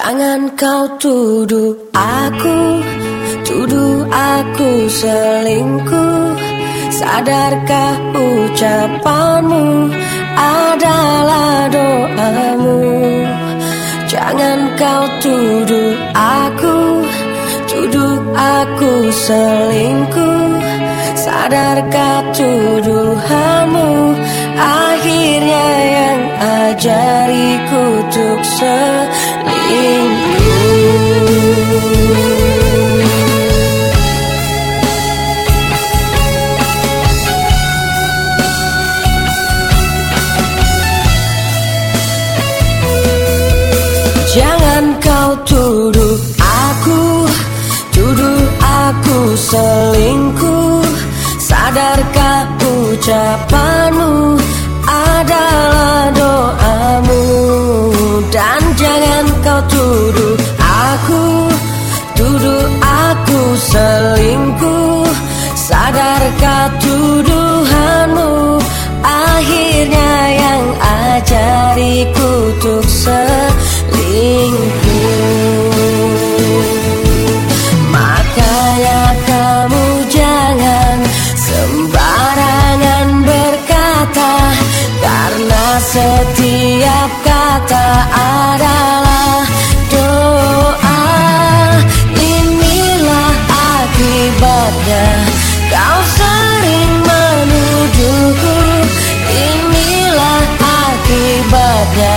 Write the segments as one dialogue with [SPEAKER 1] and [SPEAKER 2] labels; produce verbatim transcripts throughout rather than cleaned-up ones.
[SPEAKER 1] Jangan kau tuduh aku, tuduh aku selingkuh. Sadarkah ucapanmu adalah doamu? Jangan kau tuduh aku, tuduh aku selingkuh. Sadarkah tuduhanmu akhirnya yang ajariku untuk selingkuh. Jangan kau tuduh aku, tuduh aku selingkuh. Sadarkah ucapanmu adalah doamu? Dan jangan kau tuduh aku, tuduh aku selingkuh. Sadarkah tuduhanmu akhirnya yang ajariku untuk makanya kamu jangan sembarangan berkata, karena setiap kata adalah doa. Inilah akibatnya kau sering menuduhku. Inilah akibatnya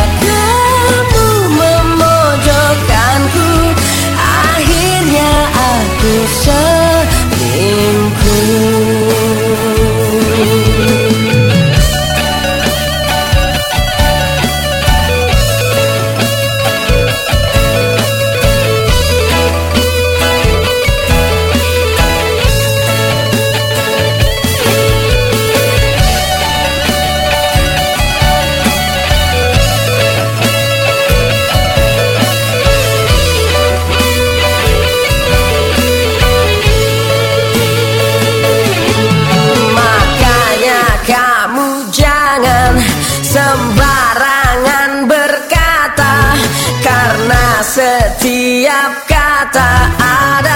[SPEAKER 1] sembarangan berkata, karena setiap kata ada